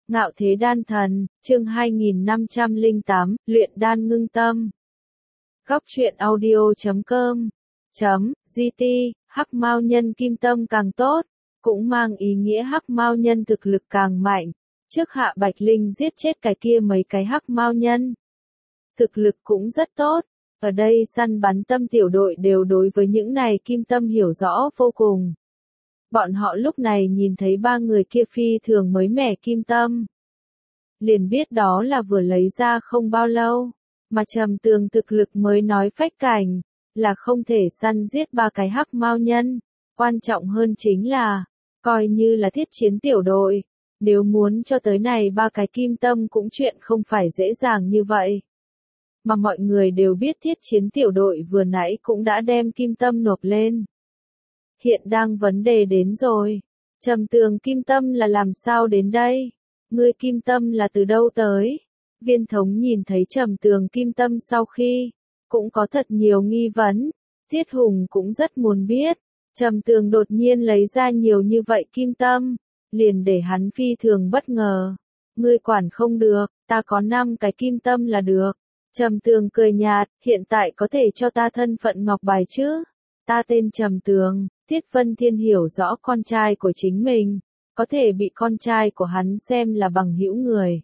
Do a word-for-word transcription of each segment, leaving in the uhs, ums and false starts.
Ngạo Thế Đan Thần, chương hai nghìn năm trăm lẻ tám, luyện đan ngưng tâm. Góc truyện audio chấm com chấm gt, hắc mao nhân kim tâm càng tốt, cũng mang ý nghĩa hắc mao nhân thực lực càng mạnh. Trước Hạ Bạch Linh giết chết cái kia mấy cái hắc mao nhân, thực lực cũng rất tốt. Ở đây săn bắn tâm tiểu đội đều đối với những này kim tâm hiểu rõ vô cùng. Bọn họ lúc này nhìn thấy ba người kia phi thường mới mẻ kim tâm, liền biết đó là vừa lấy ra không bao lâu, mà Trầm Tường thực lực mới nói phách cảnh, là không thể săn giết ba cái hắc mao nhân. Quan trọng hơn chính là, coi như là thiết chiến tiểu đội, nếu muốn cho tới này ba cái kim tâm cũng chuyện không phải dễ dàng như vậy. Mà mọi người đều biết thiết chiến tiểu đội vừa nãy cũng đã đem kim tâm nộp lên. Hiện đang vấn đề đến rồi. Trầm Tường kim tâm là làm sao đến đây? Ngươi kim tâm là từ đâu tới? Viên Thống nhìn thấy Trầm Tường kim tâm sau khi, cũng có thật nhiều nghi vấn. Thiết Hùng cũng rất muốn biết. Trầm Tường đột nhiên lấy ra nhiều như vậy kim tâm, liền để hắn phi thường bất ngờ. Ngươi quản không được, ta có năm cái kim tâm là được. Trầm Tường cười nhạt, hiện tại có thể cho ta thân phận ngọc bài chứ? Ta tên Trầm Tường. Tiết Vân Thiên hiểu rõ con trai của chính mình, có thể bị con trai của hắn xem là bằng hữu người.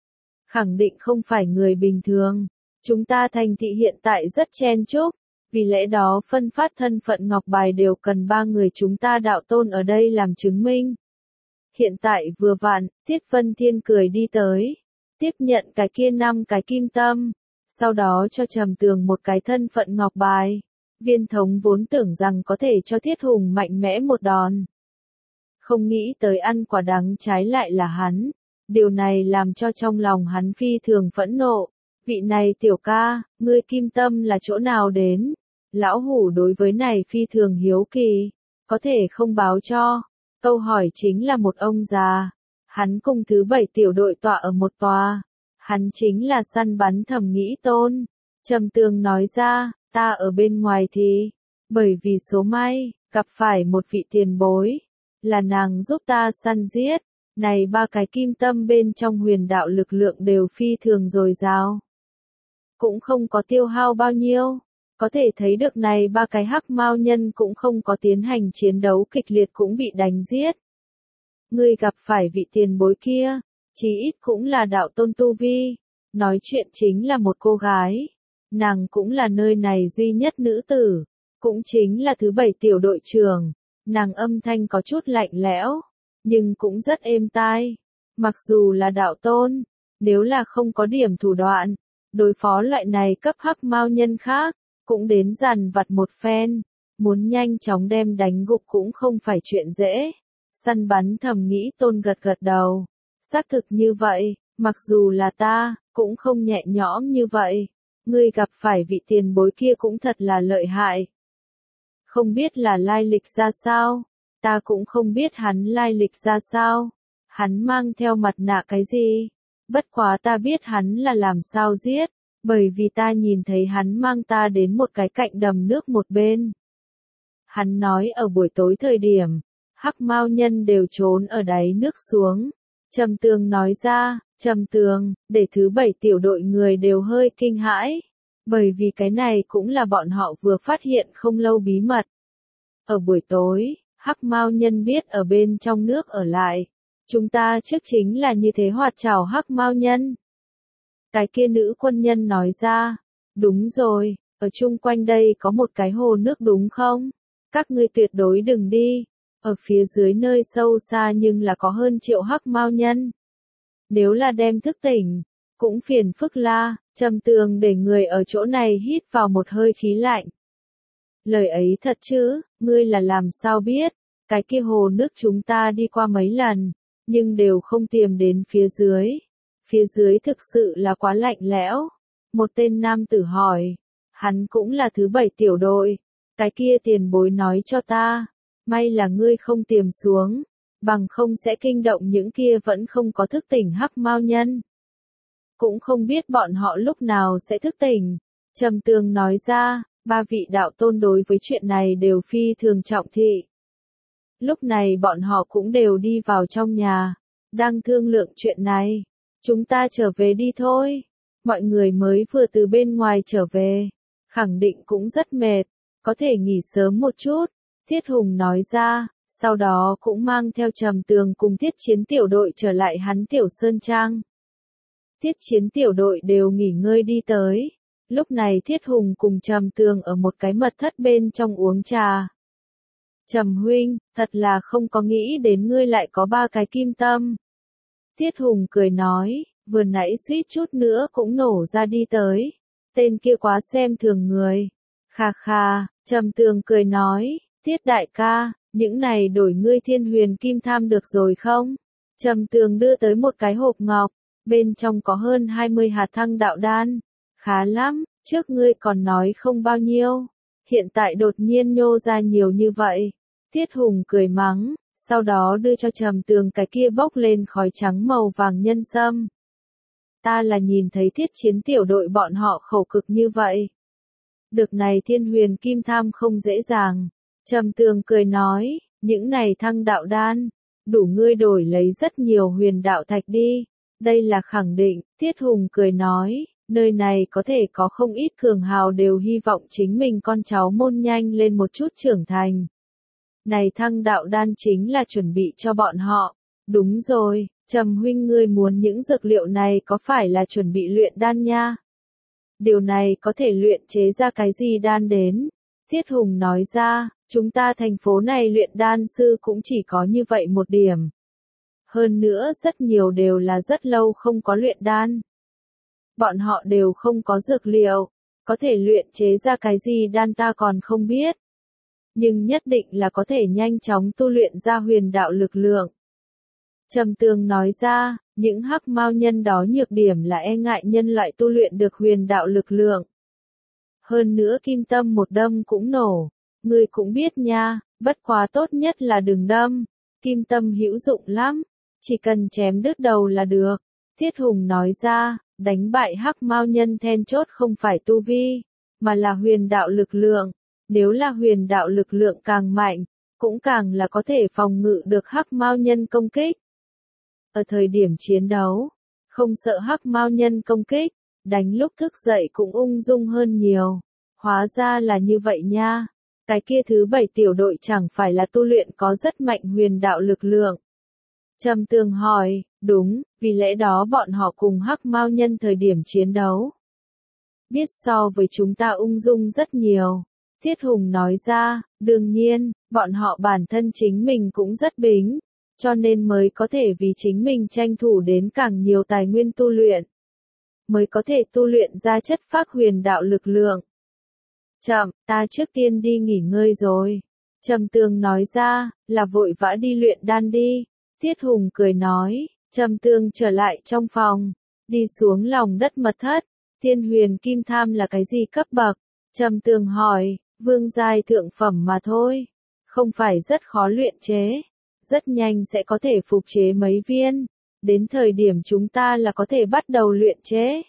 Khẳng định không phải người bình thường. Chúng ta thành thị hiện tại rất chen chúc, vì lẽ đó phân phát thân phận ngọc bài đều cần ba người chúng ta đạo tôn ở đây làm chứng minh. Hiện tại vừa vặn, Tiết Vân Thiên cười đi tới, tiếp nhận cái kia năm cái kim tâm, sau đó cho Trầm Tường một cái thân phận ngọc bài. Viên Thống vốn tưởng rằng có thể cho Thiết Hùng mạnh mẽ một đòn. Không nghĩ tới ăn quả đắng trái lại là hắn. Điều này làm cho trong lòng hắn phi thường phẫn nộ. Vị này tiểu ca, ngươi kim tâm là chỗ nào đến? Lão Hủ đối với này phi thường hiếu kỳ. Có thể không báo cho. Câu hỏi chính là một ông già. Hắn cùng thứ bảy tiểu đội tọa ở một tòa. Hắn chính là săn bắn Thẩm Nghĩ Tôn. Trầm Tường nói ra. Ta ở bên ngoài thì, bởi vì số may, gặp phải một vị tiền bối, là nàng giúp ta săn giết, này ba cái kim tâm bên trong huyền đạo lực lượng đều phi thường dồi dào. Cũng không có tiêu hao bao nhiêu, có thể thấy được này ba cái hắc mao nhân cũng không có tiến hành chiến đấu kịch liệt cũng bị đánh giết. Ngươi gặp phải vị tiền bối kia, chí ít cũng là đạo tôn tu vi, nói chuyện chính là một cô gái. Nàng cũng là nơi này duy nhất nữ tử, cũng chính là thứ bảy tiểu đội trưởng. Nàng âm thanh có chút lạnh lẽo, nhưng cũng rất êm tai. Mặc dù là đạo tôn, nếu là không có điểm thủ đoạn, đối phó loại này cấp hắc mao nhân khác, cũng đến dằn vặt một phen, muốn nhanh chóng đem đánh gục cũng không phải chuyện dễ. Săn bắn Thẩm Nghĩ Tôn gật gật đầu, xác thực như vậy, mặc dù là ta, cũng không nhẹ nhõm như vậy. Ngươi gặp phải vị tiền bối kia cũng thật là lợi hại. Không biết là lai lịch ra sao, ta cũng không biết hắn lai lịch ra sao, hắn mang theo mặt nạ cái gì, bất quá ta biết hắn là làm sao giết, bởi vì ta nhìn thấy hắn mang ta đến một cái cạnh đầm nước một bên. Hắn nói ở buổi tối thời điểm, hắc mao nhân đều trốn ở đáy nước xuống. Trầm Tường nói ra, Trầm Tường, để thứ bảy tiểu đội người đều hơi kinh hãi, bởi vì cái này cũng là bọn họ vừa phát hiện không lâu bí mật. Ở buổi tối, hắc mao nhân biết ở bên trong nước ở lại, chúng ta trước chính là như thế hoạt trảo hắc mao nhân. Cái kia nữ quân nhân nói ra, đúng rồi, ở chung quanh đây có một cái hồ nước đúng không? Các ngươi tuyệt đối đừng đi, ở phía dưới nơi sâu xa nhưng là có hơn triệu hắc mao nhân. Nếu là đem thức tỉnh, cũng phiền phức la. Trầm Tường để người ở chỗ này hít vào một hơi khí lạnh. Lời ấy thật chứ, ngươi là làm sao biết, cái kia hồ nước chúng ta đi qua mấy lần, nhưng đều không tìm đến phía dưới. Phía dưới thực sự là quá lạnh lẽo. Một tên nam tử hỏi, hắn cũng là thứ bảy tiểu đội, cái kia tiền bối nói cho ta, may là ngươi không tìm xuống, bằng không sẽ kinh động những kia vẫn không có thức tỉnh hắc mao nhân. Cũng không biết bọn họ lúc nào sẽ thức tỉnh. Trầm Tường nói ra, ba vị đạo tôn đối với chuyện này đều phi thường trọng thị. Lúc này bọn họ cũng đều đi vào trong nhà, đang thương lượng chuyện này. Chúng ta trở về đi thôi. Mọi người mới vừa từ bên ngoài trở về, khẳng định cũng rất mệt, có thể nghỉ sớm một chút, Thiết Hùng nói ra, sau đó cũng mang theo Trầm Tường cùng Thiết Chiến tiểu đội trở lại hắn Tiểu Sơn Trang. Thiết Chiến tiểu đội đều nghỉ ngơi đi tới, lúc này Thiết Hùng cùng Trầm Tường ở một cái mật thất bên trong uống trà. Trầm huynh, thật là không có nghĩ đến ngươi lại có ba cái kim tâm. Thiết Hùng cười nói, vừa nãy suýt chút nữa cũng nổ ra đi tới. Tên kia quá xem thường người. Khà khà, Trầm Tường cười nói, Thiết đại ca, những này đổi ngươi Thiên Huyền Kim Tham được rồi không? Trầm Tường đưa tới một cái hộp ngọc, bên trong có hơn hai mươi hạt thăng đạo đan. Khá lắm, trước ngươi còn nói không bao nhiêu, hiện tại đột nhiên nhô ra nhiều như vậy. Thiết Hùng cười mắng, sau đó đưa cho Trầm Tường cái kia bốc lên khói trắng màu vàng nhân sâm. Ta là nhìn thấy Thiết Chiến tiểu đội bọn họ khổ cực như vậy. Được này Thiên Huyền Kim Tham không dễ dàng. Trầm Tường cười nói, những này thăng đạo đan, đủ ngươi đổi lấy rất nhiều huyền đạo thạch đi. Đây là khẳng định, Thiết Hùng cười nói, nơi này có thể có không ít cường hào đều hy vọng chính mình con cháu môn nhanh lên một chút trưởng thành. Này thăng đạo đan chính là chuẩn bị cho bọn họ. Đúng rồi, Trầm huynh ngươi muốn những dược liệu này có phải là chuẩn bị luyện đan nha? Điều này có thể luyện chế ra cái gì đan đến? Thiết Hùng nói ra, chúng ta thành phố này luyện đan sư cũng chỉ có như vậy một điểm. Hơn nữa rất nhiều đều là rất lâu không có luyện đan. Bọn họ đều không có dược liệu, có thể luyện chế ra cái gì đan ta còn không biết. Nhưng nhất định là có thể nhanh chóng tu luyện ra huyền đạo lực lượng. Trầm Tường nói ra, những hắc mao nhân đó nhược điểm là e ngại nhân loại tu luyện được huyền đạo lực lượng. Hơn nữa kim tâm một đâm cũng nổ, ngươi cũng biết nha, bất quá tốt nhất là đừng đâm, kim tâm hữu dụng lắm, chỉ cần chém đứt đầu là được. Thiết Hùng nói ra, đánh bại hắc mao nhân then chốt không phải tu vi, mà là huyền đạo lực lượng, nếu là huyền đạo lực lượng càng mạnh, cũng càng là có thể phòng ngự được hắc mao nhân công kích. Ở thời điểm chiến đấu, không sợ hắc mao nhân công kích, đánh lúc thức dậy cũng ung dung hơn nhiều. Hóa ra là như vậy nha. Cái kia thứ bảy tiểu đội chẳng phải là tu luyện có rất mạnh huyền đạo lực lượng. Trầm Tường hỏi, đúng, vì lẽ đó bọn họ cùng hắc mao nhân thời điểm chiến đấu. Biết so với chúng ta ung dung rất nhiều. Thiết Hùng nói ra, đương nhiên, bọn họ bản thân chính mình cũng rất bính, cho nên mới có thể vì chính mình tranh thủ đến càng nhiều tài nguyên tu luyện. Mới có thể tu luyện ra chất phác huyền đạo lực lượng. Chậm, ta trước tiên đi nghỉ ngơi rồi. Trầm Tường nói ra, là vội vã đi luyện đan đi. Thiết Hùng cười nói, Trầm Tường trở lại trong phòng, đi xuống lòng đất mật thất. Thiên Huyền Kim Tham là cái gì cấp bậc? Trầm Tường hỏi, vương giai thượng phẩm mà thôi. Không phải rất khó luyện chế. Rất nhanh sẽ có thể phục chế mấy viên. Đến thời điểm chúng ta là có thể bắt đầu luyện chế.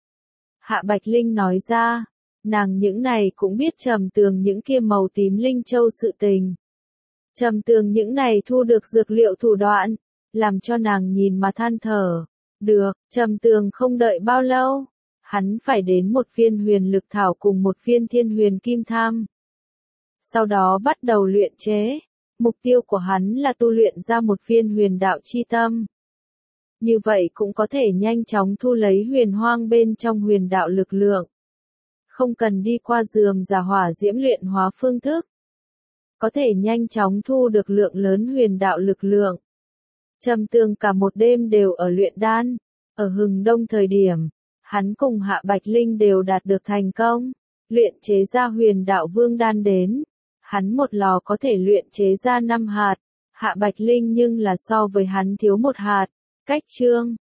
Hạ Bạch Linh nói ra, nàng những này cũng biết Trầm Tường những kia màu tím linh châu sự tình. Trầm Tường những này thu được dược liệu thủ đoạn, làm cho nàng nhìn mà than thở. Được, Trầm Tường không đợi bao lâu, hắn phải đến một viên huyền lực thảo cùng một viên thiên huyền kim tham. Sau đó bắt đầu luyện chế, mục tiêu của hắn là tu luyện ra một viên huyền đạo chi tâm. Như vậy cũng có thể nhanh chóng thu lấy huyền hoang bên trong huyền đạo lực lượng. Không cần đi qua rườm rà hỏa diễm luyện hóa phương thức. Có thể nhanh chóng thu được lượng lớn huyền đạo lực lượng. Trầm Tường cả một đêm đều ở luyện đan. Ở hừng đông thời điểm, hắn cùng Hạ Bạch Linh đều đạt được thành công. Luyện chế ra huyền đạo vương đan đến. Hắn một lò có thể luyện chế ra năm hạt. Hạ Bạch Linh nhưng là so với hắn thiếu một hạt. Cách chương